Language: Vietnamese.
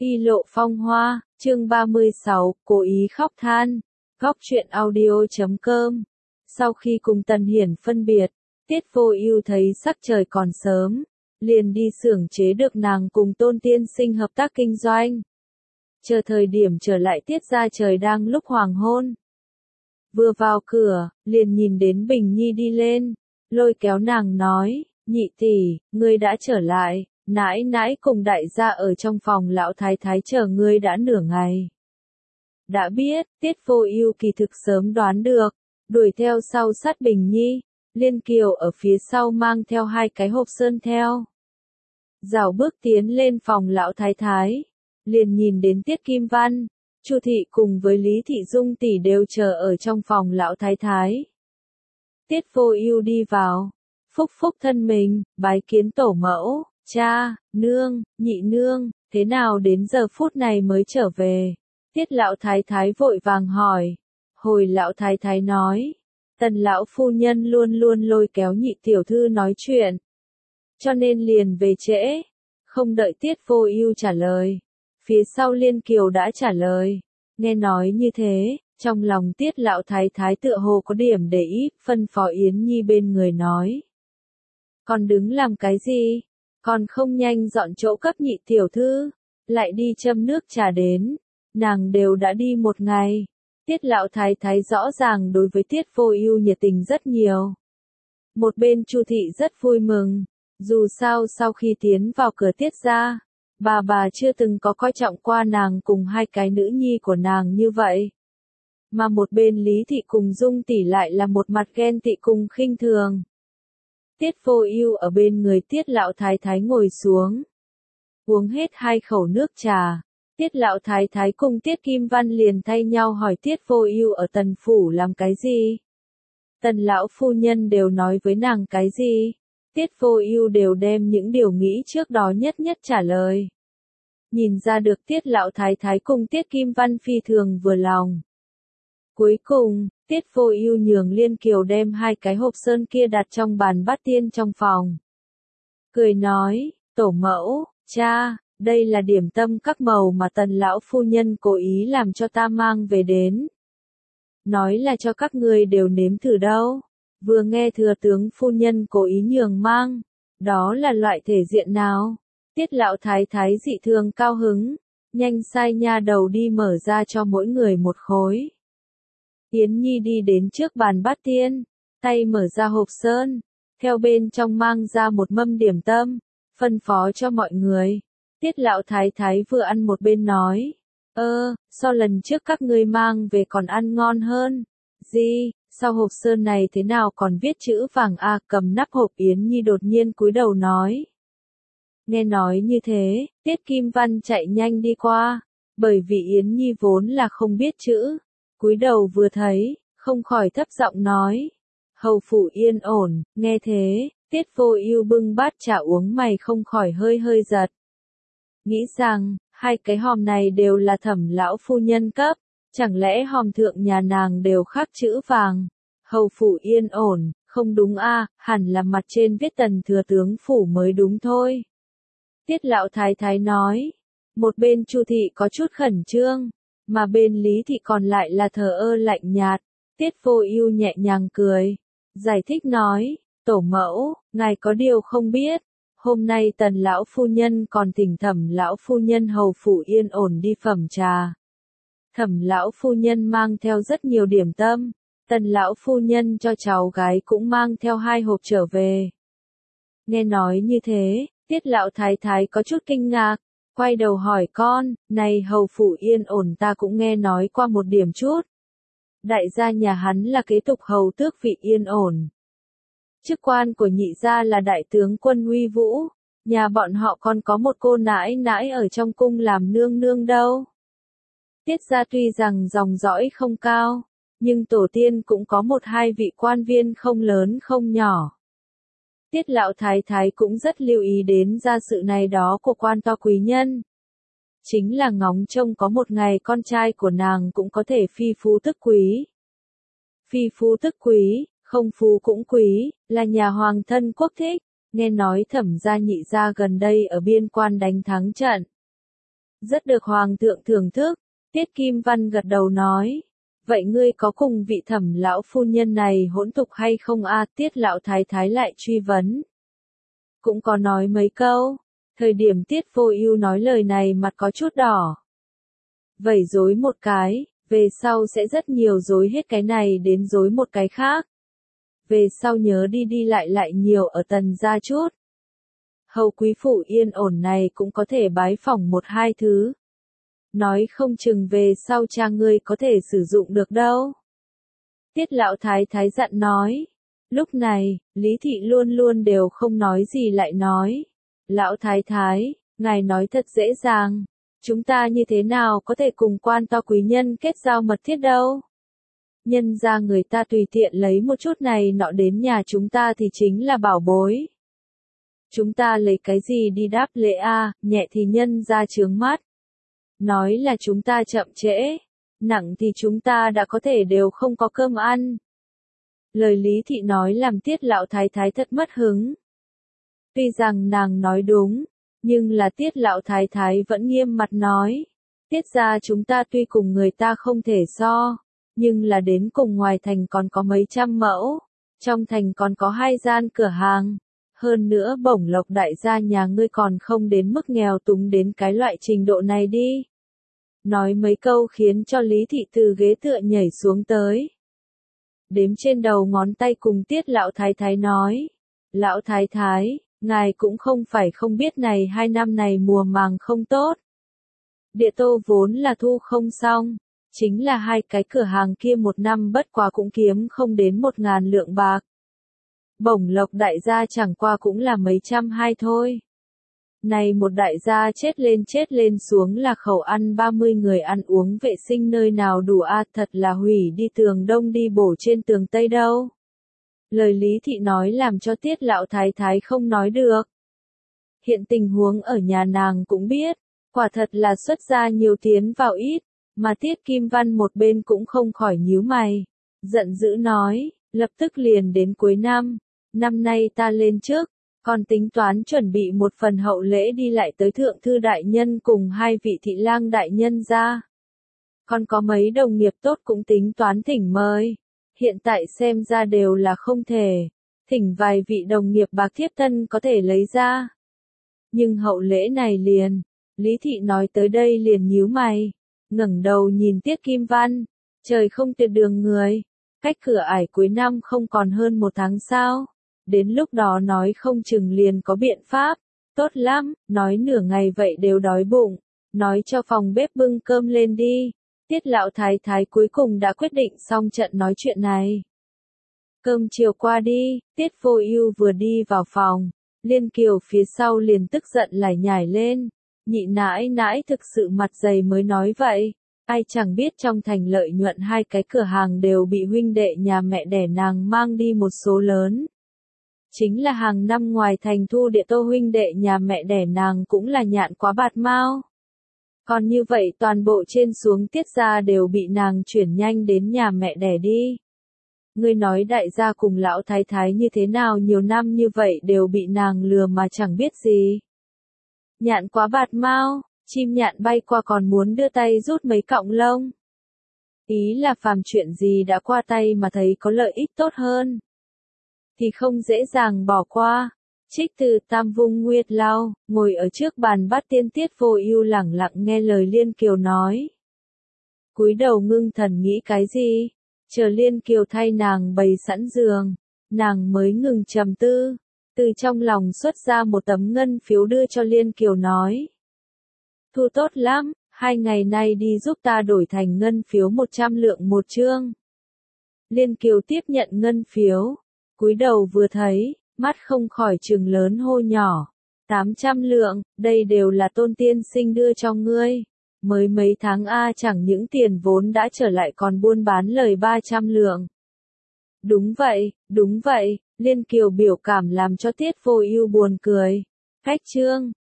Y lộ phong hoa, chương 36, cố ý khóc than. Góc truyện audio.com. Sau khi cùng Tần Hiển phân biệt, Tiết Vô Ưu thấy sắc trời còn sớm, liền đi xưởng chế được nàng cùng Tôn tiên sinh hợp tác kinh doanh. Chờ thời điểm trở lại Tiết gia trời đang lúc hoàng hôn. Vừa vào cửa, liền nhìn đến Bình Nhi đi lên, lôi kéo nàng nói, nhị tỷ, ngươi đã trở lại. Nãi nãi cùng đại gia ở trong phòng lão thái thái chờ ngươi đã nửa ngày. Đã biết, Tiết Vô Ưu kỳ thực sớm đoán được, đuổi theo sau sát Bình Nhi, Liên Kiều ở phía sau mang theo 2 cái hộp sơn theo. Rảo bước tiến lên phòng lão thái thái, liền nhìn đến Tiết Kim Văn, Chu thị cùng với Lý Thị Dung tỷ đều chờ ở trong phòng lão thái thái. Tiết Vô Ưu đi vào, phúc phúc thân mình, bái kiến tổ mẫu. Cha, nương, nhị nương, thế nào đến giờ phút này mới trở về? Tiết lão thái thái vội vàng hỏi. Hồi lão thái thái nói, Tần lão phu nhân luôn luôn lôi kéo nhị tiểu thư nói chuyện, cho nên liền về trễ. Không đợi Tiết Vô Ưu trả lời, phía sau Liên Kiều đã trả lời. Nghe nói như thế, trong lòng Tiết lão thái thái tựa hồ có điểm để ý, phân phó Yến Nhi bên người nói. Con đứng làm cái gì? Còn không nhanh dọn chỗ cấp nhị tiểu thư, lại đi châm nước trà đến, nàng đều đã đi 1 ngày. Tiết lão thái thái rõ ràng đối với Tiết Vô Ưu nhiệt tình rất nhiều. Một bên Chu thị rất vui mừng, dù sao sau khi tiến vào cửa Tiết gia, bà chưa từng có coi trọng qua nàng cùng 2 cái nữ nhi của nàng như vậy. Mà một bên Lý thị cùng Dung tỷ lại là một mặt ghen tị cùng khinh thường. Tiết Vô Ưu ở bên người Tiết lão thái thái ngồi xuống, uống hết 2 khẩu nước trà. Tiết lão thái thái cùng Tiết Kim Văn liền thay nhau hỏi Tiết Vô Ưu ở Tần phủ làm cái gì? Tần lão phu nhân đều nói với nàng cái gì? Tiết Vô Ưu đều đem những điều nghĩ trước đó nhất nhất trả lời. Nhìn ra được Tiết lão thái thái cùng Tiết Kim Văn phi thường vừa lòng. Cuối cùng, Tiết Vô Ưu nhường Liên Kiều đem 2 cái hộp sơn kia đặt trong bàn bát tiên trong phòng. Cười nói, tổ mẫu, cha, đây là điểm tâm các màu mà Tần lão phu nhân cố ý làm cho ta mang về đến. Nói là cho các ngươi đều nếm thử đâu. Vừa nghe thừa tướng phu nhân cố ý nhường mang, đó là loại thể diện nào? Tiết lão thái thái dị thường cao hứng, nhanh sai nha đầu đi mở ra cho mỗi người 1 khối. Yến Nhi đi đến trước bàn bát tiên, tay mở ra hộp sơn, theo bên trong mang ra một mâm điểm tâm, phân phó cho mọi người. Tiết lão thái thái vừa ăn một bên nói, so lần trước các ngươi mang về còn ăn ngon hơn. Gì, sao hộp sơn này thế nào còn viết chữ vàng a? Cầm nắp hộp Yến Nhi đột nhiên cúi đầu nói. Nghe nói như thế, Tiết Kim Văn chạy nhanh đi qua, bởi vì Yến Nhi vốn là không biết chữ. Cúi đầu vừa thấy, không khỏi thấp giọng nói. Hầu phủ yên ổn. Nghe thế, Tiết Vô Ưu bưng bát trà uống mày không khỏi hơi giật. Nghĩ rằng, 2 cái hòm này đều là Thẩm lão phu nhân cấp, chẳng lẽ hòm thượng nhà nàng đều khắc chữ vàng? Hầu phủ yên ổn, không đúng a, hẳn là mặt trên viết Tần thừa tướng phủ mới đúng thôi. Tiết lão thái thái nói. Một bên Chu thị có chút khẩn trương, mà bên Lý thị còn lại là thờ ơ lạnh nhạt. Tiết Vô Ưu nhẹ nhàng cười, giải thích nói, tổ mẫu, ngài có điều không biết, hôm nay Tần lão phu nhân còn thỉnh Thẩm lão phu nhân hầu phủ yên ổn đi phẩm trà. Thẩm lão phu nhân mang theo rất nhiều điểm tâm, Tần lão phu nhân cho cháu gái cũng mang theo 2 hộp trở về. Nghe nói như thế, Tiết lão thái thái có chút kinh ngạc. Quay đầu hỏi con, này hầu phủ yên ổn ta cũng nghe nói qua một điểm chút. Đại gia nhà hắn là kế tục hầu tước vị yên ổn. Chức quan của nhị gia là đại tướng quân uy vũ, nhà bọn họ còn có một cô nãi nãi ở trong cung làm nương nương đâu. Tiết gia tuy rằng dòng dõi không cao, nhưng tổ tiên cũng có 1-2 vị quan viên không lớn không nhỏ. Tiết lão thái thái cũng rất lưu ý đến gia sự này đó của quan to quý nhân. Chính là ngóng trông có một ngày con trai của nàng cũng có thể phi phú tức quý. Phi phú tức quý, không phú cũng quý, là nhà hoàng thân quốc thích. Nghe nói Thẩm gia nhị gia gần đây ở biên quan đánh thắng trận. Rất được Hoàng thượng thưởng thức. Tiết Kim Văn gật đầu nói. Vậy ngươi có cùng vị Thẩm lão phu nhân này hỗn tục hay không a? Tiết lão thái thái lại truy vấn. Cũng có nói mấy câu. Thời điểm Tiết Vô Ưu nói lời này mặt có chút đỏ. Vẩy rối một cái, về sau sẽ rất nhiều rối hết cái này đến rối một cái khác. Về sau nhớ đi đi lại nhiều ở Tần gia chút. Hầu quý phủ yên ổn này cũng có thể bái phỏng một hai thứ. Nói không chừng về sau cha ngươi có thể sử dụng được đâu. Tiết lão thái thái dặn nói. Lúc này, Lý Thị luôn luôn đều không nói gì lại nói. Lão thái thái, ngài nói thật dễ dàng. Chúng ta như thế nào có thể cùng quan to quý nhân kết giao mật thiết đâu. Nhân ra người ta tùy tiện lấy một chút này nọ đến nhà chúng ta thì chính là bảo bối. Chúng ta lấy cái gì đi đáp lễ a? Nhẹ thì nhân ra chướng mắt. Nói là chúng ta chậm trễ, nặng thì chúng ta đã có thể đều không có cơm ăn. Lời Lý Thị nói làm Tiết lão thái thái thật mất hứng. Tuy rằng nàng nói đúng, nhưng là Tiết lão thái thái vẫn nghiêm mặt nói. Tiết gia chúng ta tuy cùng người ta không thể so, nhưng là đến cùng ngoài thành còn có mấy trăm mẫu, trong thành còn có 2 gian cửa hàng. Hơn nữa Bổng Lộc đại gia nhà ngươi còn không đến mức nghèo túng đến cái loại trình độ này đi. Nói mấy câu khiến cho Lý Thị từ ghế tựa nhảy xuống tới. Đếm trên đầu ngón tay cùng Tiết lão thái thái nói. Lão thái thái, ngài cũng không phải không biết này 2 năm này mùa màng không tốt. Địa tô vốn là thu không xong, chính là 2 cái cửa hàng kia một năm bất quá cũng kiếm không đến 1.000 lượng bạc. Bổng Lộc đại gia chẳng qua cũng là mấy trăm hai thôi. Này một đại gia chết lên xuống là khẩu ăn 30 người ăn uống vệ sinh nơi nào đủ a, thật là hủy đi tường đông đi bổ trên tường tây đâu. Lời Lý Thị nói làm cho Tiết lão thái thái không nói được. Hiện tình huống ở nhà nàng cũng biết, quả thật là xuất gia nhiều tiến vào ít, mà Tiết Kim Văn một bên cũng không khỏi nhíu mày. Giận dữ nói, lập tức liền đến cuối năm nay ta lên trước, còn tính toán chuẩn bị một phần hậu lễ đi lại tới thượng thư đại nhân cùng 2 vị thị lang đại nhân ra. Còn có mấy đồng nghiệp tốt cũng tính toán thỉnh mời. Hiện tại xem ra đều là không thể. Thỉnh vài vị đồng nghiệp bạc thiếp thân có thể lấy ra. Nhưng hậu lễ này liền. Lý Thị nói tới đây liền nhíu mày. Ngẩng đầu nhìn Tiết Kim Văn. Trời không tuyệt đường người. Cách cửa ải cuối năm không còn hơn 1 tháng sao. Đến lúc đó nói không chừng liền có biện pháp. Tốt lắm, nói nửa ngày vậy đều đói bụng. Nói cho phòng bếp bưng cơm lên đi. Tiết lão thái thái cuối cùng đã quyết định xong trận nói chuyện này. Cơm chiều qua đi, Tiết Vô Ưu vừa đi vào phòng, Liên Kiều phía sau liền tức giận lải nhải lên. Nhị nãi nãi thực sự mặt dày mới nói vậy. Ai chẳng biết trong thành lợi nhuận 2 cái cửa hàng đều bị huynh đệ nhà mẹ đẻ nàng mang đi một số lớn. Chính là hàng năm ngoài thành thu địa tô huynh đệ nhà mẹ đẻ nàng cũng là nhạn quá bạt mao. Còn như vậy toàn bộ trên xuống Tiết gia đều bị nàng chuyển nhanh đến nhà mẹ đẻ đi. Ngươi nói đại gia cùng lão thái thái như thế nào nhiều năm như vậy đều bị nàng lừa mà chẳng biết gì. Nhạn quá bạt mao, chim nhạn bay qua còn muốn đưa tay rút mấy cọng lông. Ý là phàm chuyện gì đã qua tay mà thấy có lợi ích tốt hơn. Thì không dễ dàng bỏ qua. Trích từ Tam Vung Nguyệt Lao, ngồi ở trước bàn bát tiên Tiết Vô Ưu lẳng lặng nghe lời Liên Kiều nói. Cúi đầu ngưng thần nghĩ cái gì, chờ Liên Kiều thay nàng bày sẵn giường, nàng mới ngừng trầm tư, từ trong lòng xuất ra một tấm ngân phiếu đưa cho Liên Kiều nói. Thu tốt lắm, 2 ngày nay đi giúp ta đổi thành ngân phiếu 100 lượng một chương. Liên Kiều tiếp nhận ngân phiếu, cúi đầu vừa thấy, mắt không khỏi trừng lớn hô nhỏ. 800 lượng, đây đều là Tôn tiên sinh đưa cho ngươi. Mới mấy tháng a chẳng những tiền vốn đã trở lại còn buôn bán lời 300 lượng. Đúng vậy, Liên Kiều biểu cảm làm cho Tiết Vô Ưu buồn cười. Khách trương,